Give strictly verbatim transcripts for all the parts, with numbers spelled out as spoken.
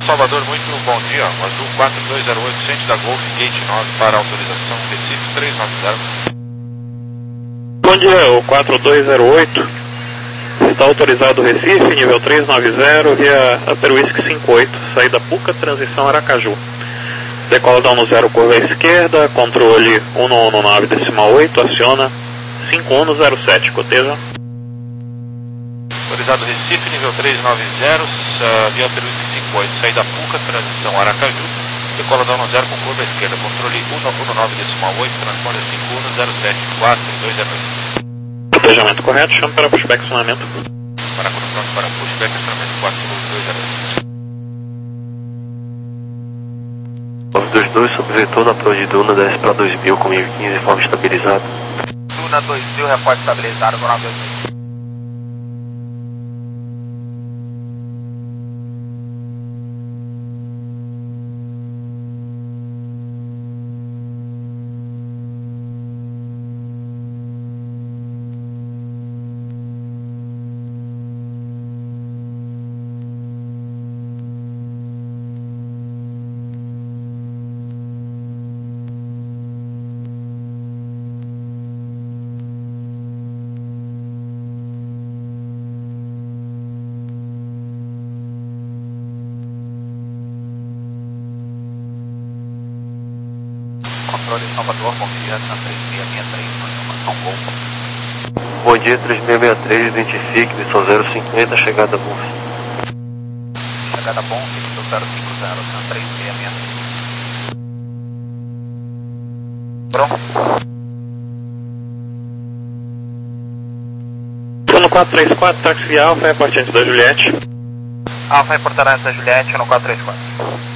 Salvador, muito bom dia. Azul quatro dois zero oito, centro da Golf, gate nove para autorização, Recife três nove zero. Bom dia, o quatro dois zero oito. Está autorizado Recife, nível três nove zero, via Upper Whisky cinquenta e oito, saída Puca, transição Aracaju. Decola down no zero, curva à esquerda, controle um um nove decimal oito, aciona cinco um zero sete, coteja. Autorizado Recife, nível três nove zero, uh, via Upper Whisky cinquenta e oito, saída Puca, transição Aracaju. Decola down no zero com curva à esquerda, controle um um nove decimal oito, transponder cinco um zero sete, quatro dois zero oito. Cotejamento correto, chame para pushback acionamento. Para condução para pushback, acionamento quatro dois zero oito. nove dois dois, sobrevetor na prova de Duna, desce para dois mil com mil e quinze, forma estabilizada. Duna dois mil, reporte estabilizado com nove dois dois. Controle Salvador, bom dia, três seis seis três, informação Golf. Bom dia, três seis seis três, identifique, missão zero cinquenta, chegada a Bonf. Chegada bom, missão zero cinquenta, três seis seis três. Pronto. No quatro três quatro, táxi via Alfa, reportante da Juliette. Alfa reportará essa Juliette no quatro três quatro.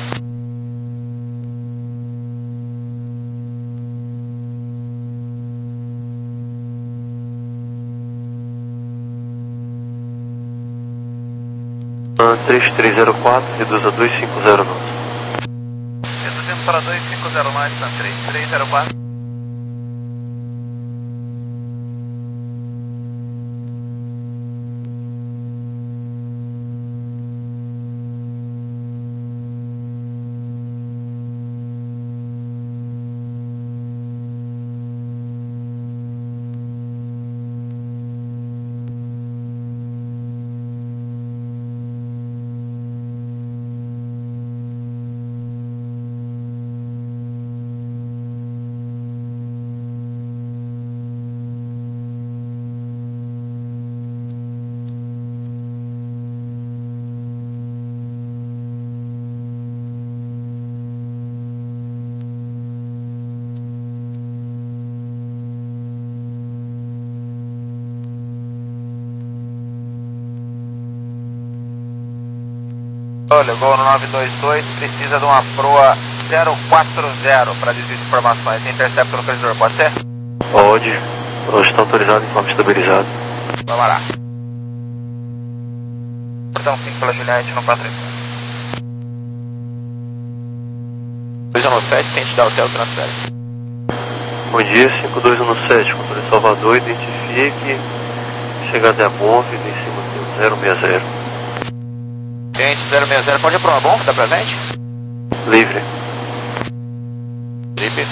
três três zero quatro, reduz a dois cinco zero nove. Reduzindo para dois cinco zero nove, três três zero quatro. Olha, Gol no nove dois dois, precisa de uma proa zero quatro zero para desvio de informações. Interceptor localizador, pode ser? Pode. Hoje está autorizado em forma estabilizada. Vamos lá. Então, cinco pela Juliette no quatro três quatro. dois um sete, centro da Hotel Transfer. Bom dia, cinco dois um sete, controle Salvador, identifique, chegada a Bonf, em cima do zero seis zero. Gente, zero seis zero, pode ir para uma bomba, tá presente? Livre. Livre.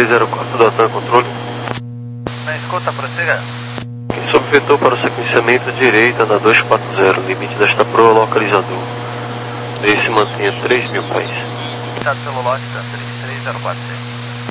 três zero quatro do Atan Controle. Na escuta, prossiga. Sob vetor para o sequenciamento à direita da duzentos e quarenta, limite desta proa localizador. Daí se mantenha três mil pés. Estado pelo lote da três zero quatro seis.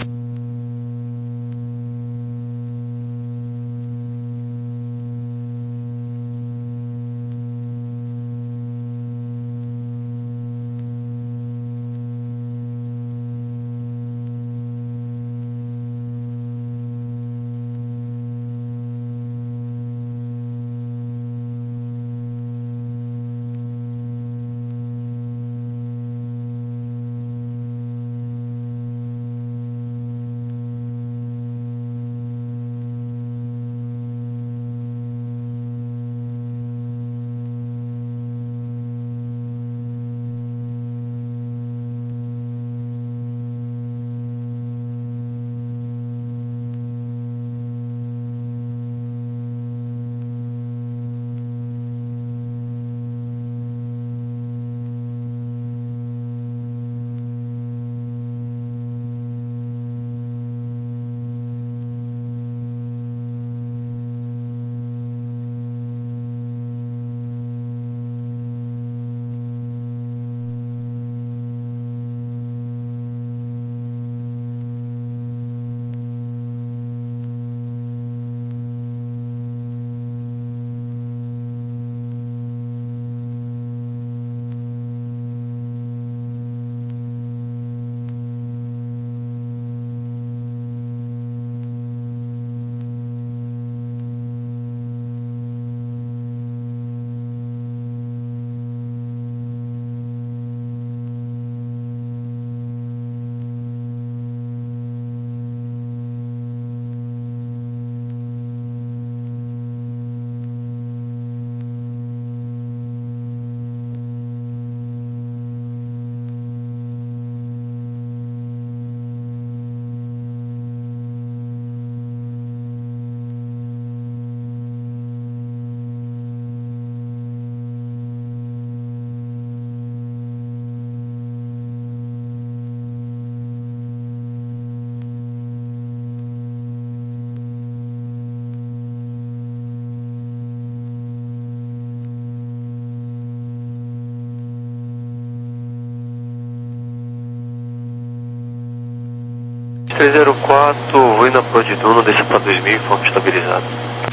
três zero quatro, vou na Pro de Duno, desça para dois mil, forma estabilizada.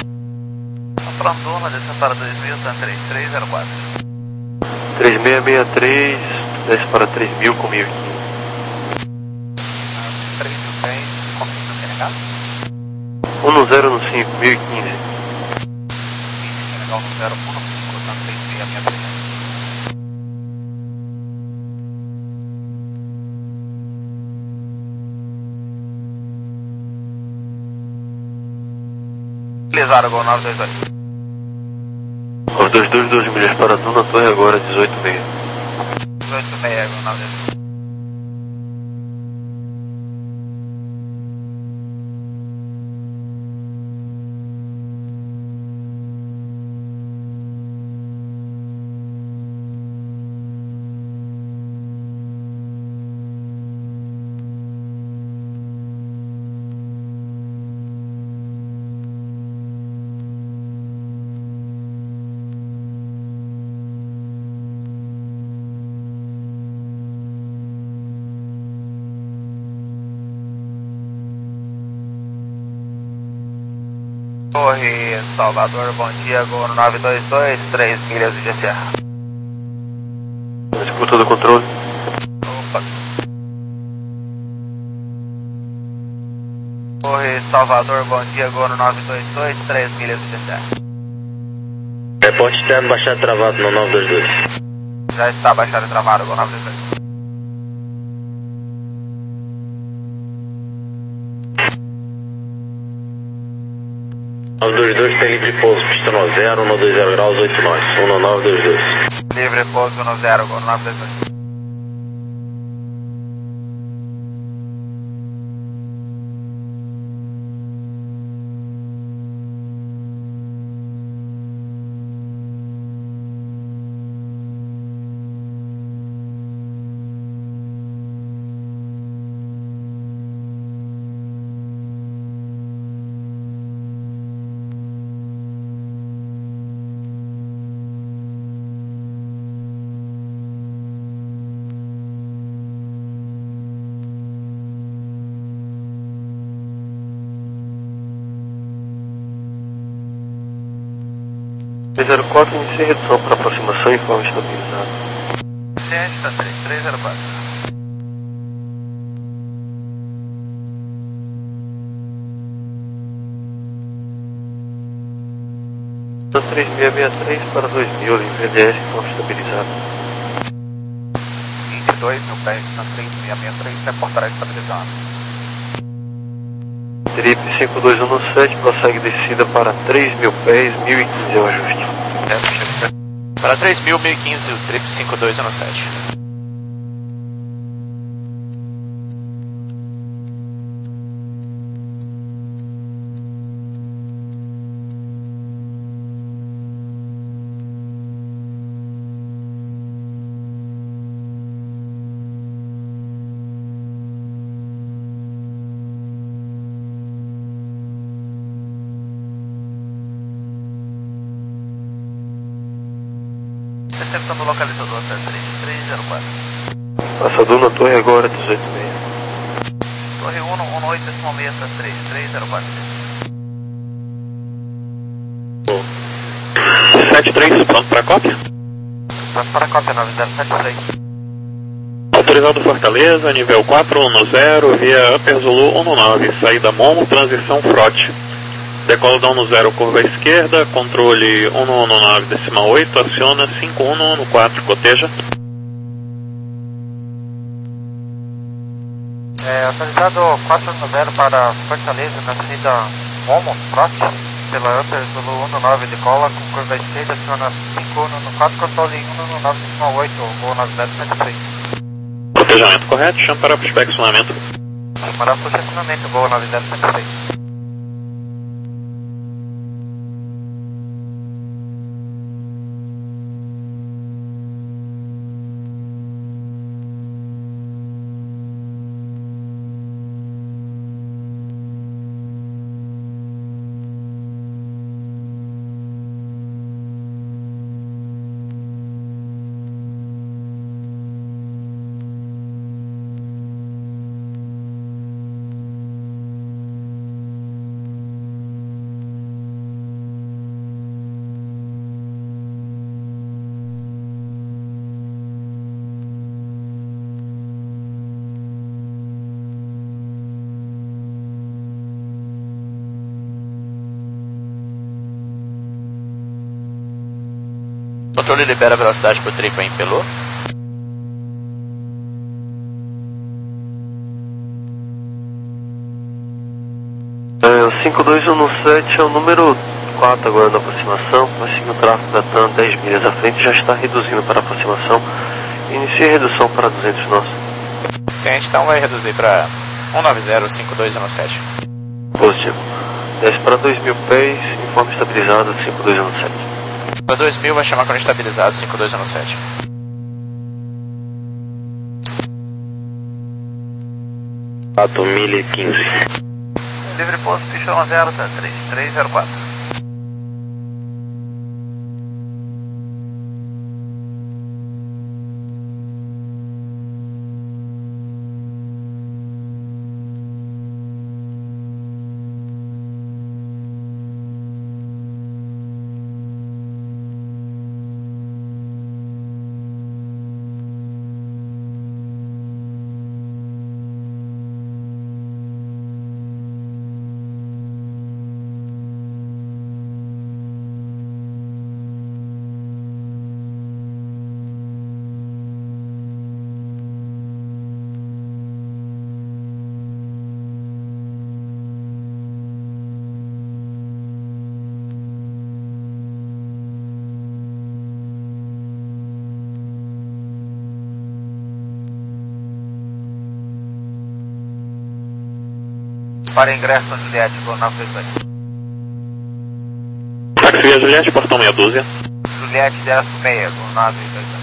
Pro de Duno, desça para dois mil, tá três zero quatro. três seis seis três, desce para três mil com mil e quinze. três mil cem, como você tem negado? um no zero no cinco, mil e quinze. Legal no zero, um no cinco, tá três seis seis três. Utilizar o Gol nove dois oito. Os dois dois, doze milhas para Duna, torre agora dezoito seis. dezoito seis, Gol nove dois oito. Torre Salvador, bom dia, Gol nove dois dois, três milhas de G C A. Escuta do controle. Opa. Torre Salvador, bom dia, Gol nove dois dois, três milhas de G C A. Reporte externo baixado travado no nove dois dois. Já está baixado e travado, Gol nove dois dois. nove dois dois tem livre pouso, pista no zero, um dois zero graus, oito nós, um no nove dois dois. Livre pouso no zero, Gol nove dois dois. três zero quatro, inicie redução para aproximação e forma estabilizada. Ciente, está três, três zero quatro. três seis seis três para dois mil, V D S, forma estabilizada. vinte e dois mil pés, na três seis seis três, reportará estabilizado. Trip cinco dois um sete, prossegue descida para três mil pés, mil e quinze é o ajuste. Para três mil, mil e quinze, o Trip cinco dois um sete. Recepção do localizador, tá três três zero quatro. Passador na torre agora, dezoito seis. Torre um, um oito, decimal seis, tá três três zero quatro. sete três, pronto para cópia? Pronto para cópia, nove zero sete três. Autorizado Fortaleza, nível quatro um zero, via Upper Zulu um nove, saída Momo, transição Frote. Decola da um zero, curva à esquerda, controle um um nove, decimal oito, aciona cinco um um quatro, coteja. É, autorizado quatro um zero para Fortaleza, na saída Momo, Frote, pela Upper Zulu um nove, decola com curva à esquerda, aciona cinco um um quatro, controle um um nove, decimal oito, voo nove zero sete três. Cotejamento correto, chama para perfeccionamento. Para posicionamento, voo nove zero sete três. Controle libera a velocidade para o Trip em Pelô. É, cinco dois um sete é o número quatro agora na aproximação, vai seguir o tráfego da TAM dez milhas à frente, já está reduzindo para a aproximação. Inicie a redução para duzentos nós. Ciente, então vai reduzir para um nove zero, cinco dois um sete. Positivo. Desce para dois mil pés, informe estabilizado cinco dois um sete. Para dois mil vai chamar quando estabilizado cinco dois um sete. quatro mil e quinze. Livre posto, ficha um zero, tá três três zero quatro. Para ingresso no Juliette, vou nove dois dois. Táxi via Juliette, portão meia dúzia. Juliette, desce meia, vou nove dois dois.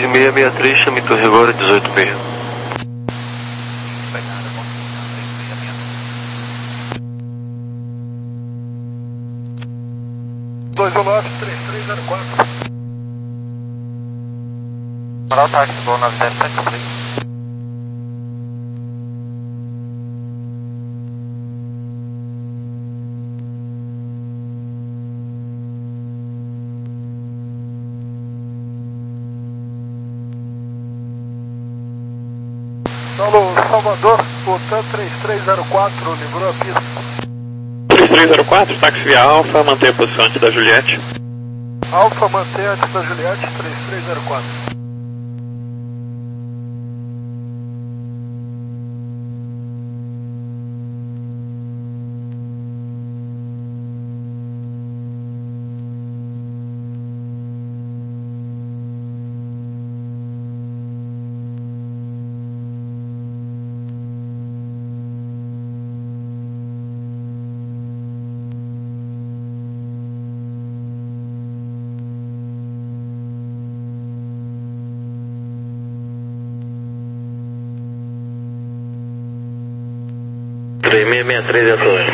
três seis seis três, chame Torre agora, dezoito seis. dois um nove, três três zero quatro. Moral táxi, Gol nove zero sete três. Alô, Salvador, o TAM três três zero quatro livrou a pista. três três zero quatro, táxi via Alfa, mantém a posição antes da Juliette. Alfa, mantém antes da Juliette, três três zero quatro. três seis seis três é a torre.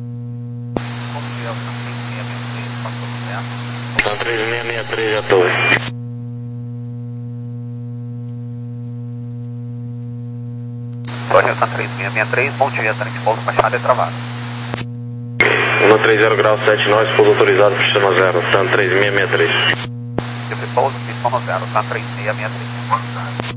Tá três seis seis três é a torre. Torre, tá três seis seis três, bom dia, trem de pouso, baixada e travado. um trinta grau sete nós, pouso autorizado, pistão zero, tá três seis seis três. Livre pouso, pistão zero, tá três seis seis três.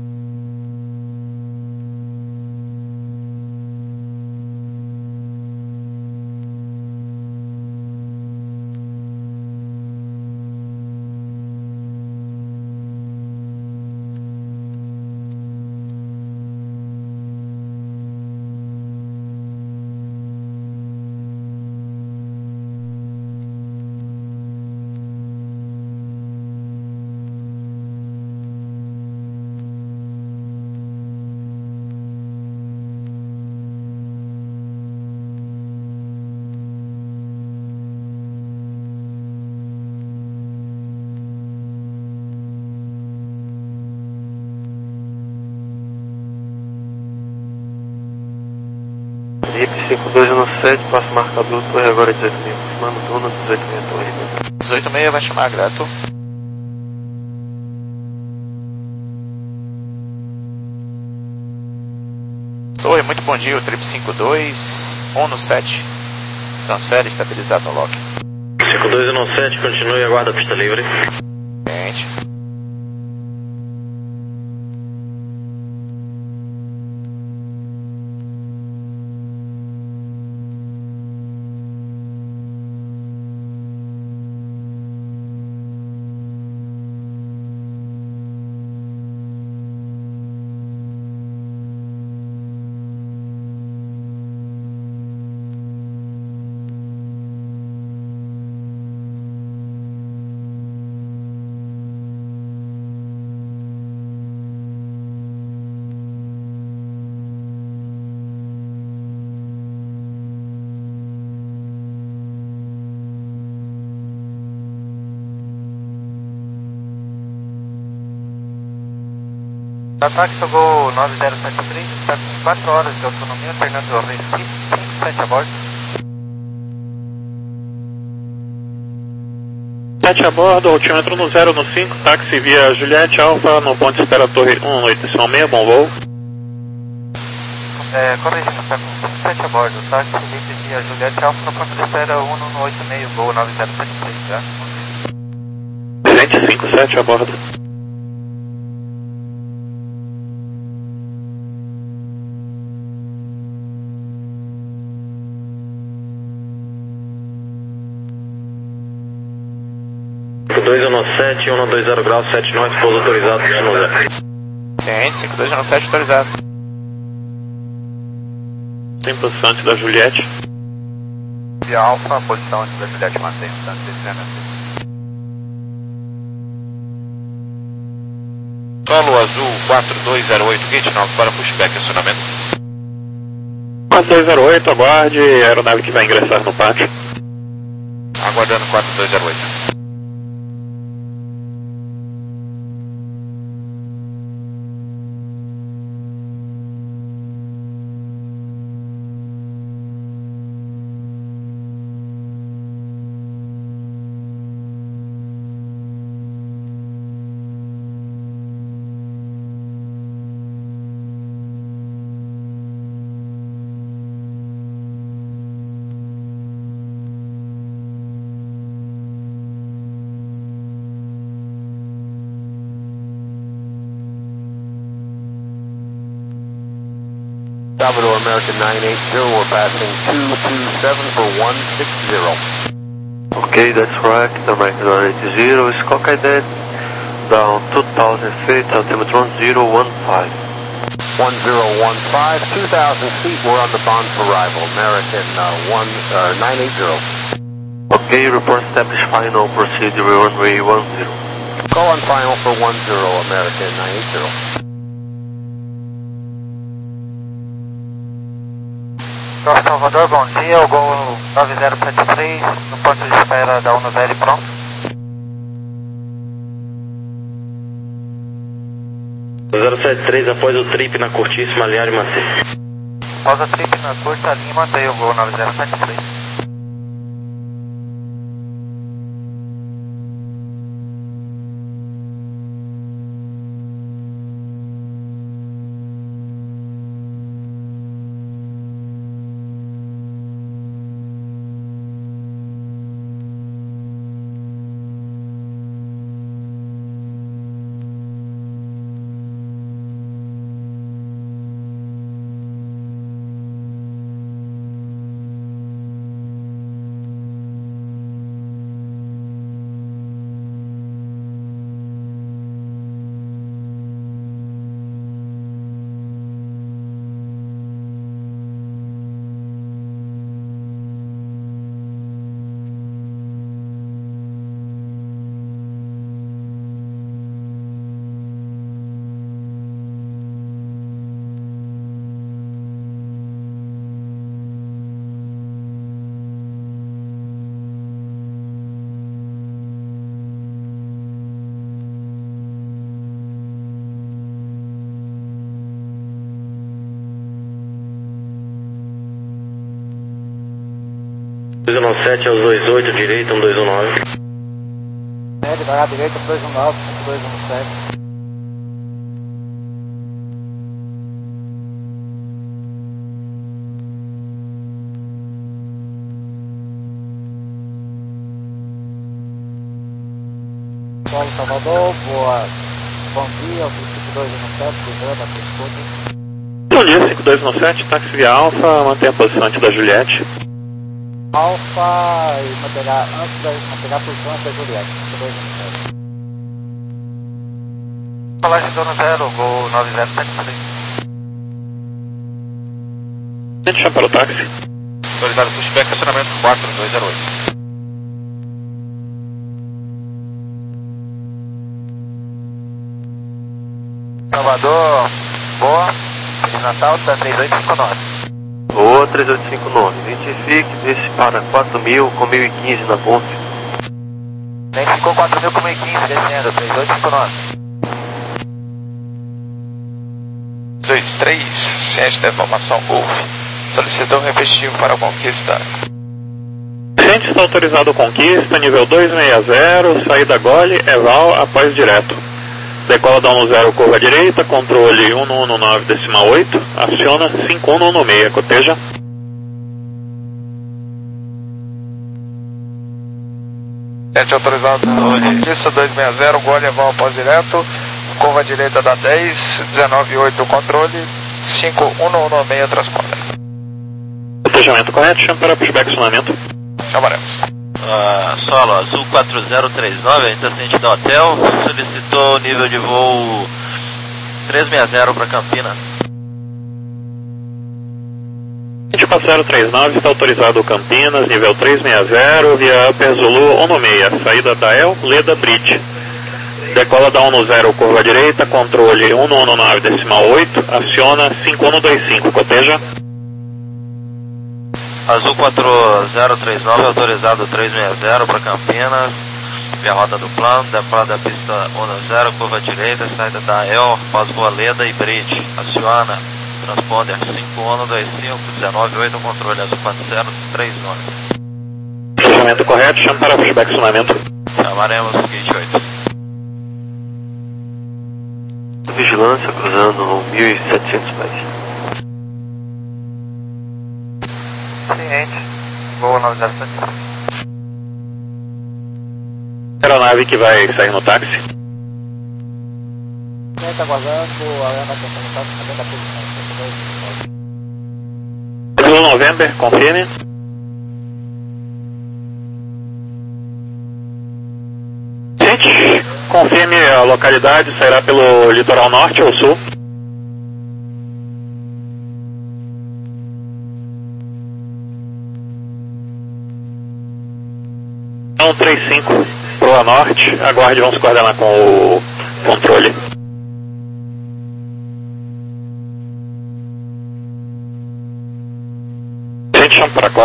R I P cinco dois um sete, passo marcador, torre agora dezoito seis, mano, Duna, dezoito seis torre. dezoito seis vai chamar Grato. Torre, muito bom dia, o trip cinco dois, um no sete. Transfere, estabilizado no lock. cinco dois um sete, continue e aguarda a pista livre. Gente. Ataque Gol nove zero sete três, está com quatro horas de autonomia, Fernando Recife, cinco sete a bordo. sete a bordo, altímetro no zero no cinco, táxi via Juliette Alfa, no ponto espera Torre um oito seis, bom voo. É, corrigindo, está com cinco sete a bordo, táxi via Juliette Alfa, no ponto de espera um oito seis, Gol nove zero sete três, já. Presente cinco sete a bordo. dois um sete, um dois zero grau sete nós, pouso autorizado, pistão zero. Ciente, cinco dois um sete autorizado. Tem posição antes da Juliette. Via Alfa, posição antes da Juliette, mantém o tanto de Solo Azul quatro dois zero oito, gate nove para pushback, acionamento. quatro dois zero oito, aguarde, aeronave que vai ingressar no pátio. Aguardando quatro dois zero oito. Salvador American nine eight zero, we're passing two two seven for one six zero. Okay, that's correct. American nine eight zero, Skyway dead. Down two thousand feet, altimeter one zero one five. one zero one five, two thousand feet, we're on the bond for arrival. American uh, one, uh, nine eight zero. Okay, report established final, proceed runway one zero. Call on final for one zero, American nine eight zero. Norte Salvador, bom dia, o Gol nove zero sete três, no ponto de espera da um zero pronto. zero sete três após o trip na curtíssima linha de Macedo. Após a trip na curta linha, mantém o Gol nove zero sete três. dois um sete aos dois oito, direita, um dois um nove. É, devagar, direita, dois um nove, cinco dois um sete. Paulo Salvador, boa. Bom dia, cinco dois um sete, cruzando a escuta. Bom dia, cinco dois um sete, táxi via Alfa, mantém a posição antes da Juliette. Alfa e manterá, antes da manterá a posição antes da Juliette, cinco dois um sete. Colagem do um zero, Gol nove zero sete três. A gente chama para o táxi. Autorizado pushback, acionamento quatro dois zero oito. Salvador, boa. Feliz Natal, tá três oito cinco nove. Boa, três oito cinco nove. Identifique, desce para quatro mil com mil e quinze na ponte. Identificou quatro mil com mil e quinze, descendo, três oito cinco nove. dois três, ciente da informação Golf. Solicitou um repetitivo para a Conquista. Ciente está autorizado Conquista, nível dois seis zero, saída Gole, Eval, após direto. Decola da um zero, curva direita, controle um um nove decimal oito, aciona cinco um um seis, coteja. Ciente autorizado Conquista dois seis zero, Gole, Eval, após direto. Curva direita da dez, dezenove oito, controle, cinco um um seis, transponder. Cotejamento correto, chama para pushback acionamento. Chamaremos. Uh, solo Azul quatro zero três nove, intercedente do hotel, solicitou nível de voo três seis zero para Campinas. vinte e quatro zero três nove está autorizado Campinas, nível três seis zero, via Upper Zulu um seis, saída da El Leda Bridge. Decola da um zero, curva direita, controle um um nove decimal oito, aciona cinco um dois cinco, coteja. Azul quatro zero três nove, autorizado três seis zero para Campinas, via rota do plano, decola da pista um zero, curva direita, saída da El, pós-voa Leda e Bridge, aciona, transponder cinco um dois cinco, dezenove oito, controle Azul quatro zero três nove. Cotejamento correto, chama para pushback acionamento. Chamaremos vinte e oito. Vigilância cruzando mil e setecentos pés. Ciente, Gol nove zero sete três. Aeronave que vai sair no táxi. Quem está aguardando, a Ana tentando estar sabendo a posição, cinco dois um sete. November, confirme. Gente, confirme a localidade, sairá pelo litoral norte ou sul? um três cinco, proa norte, aguarde, vamos coordenar com o controle. Gente, chama para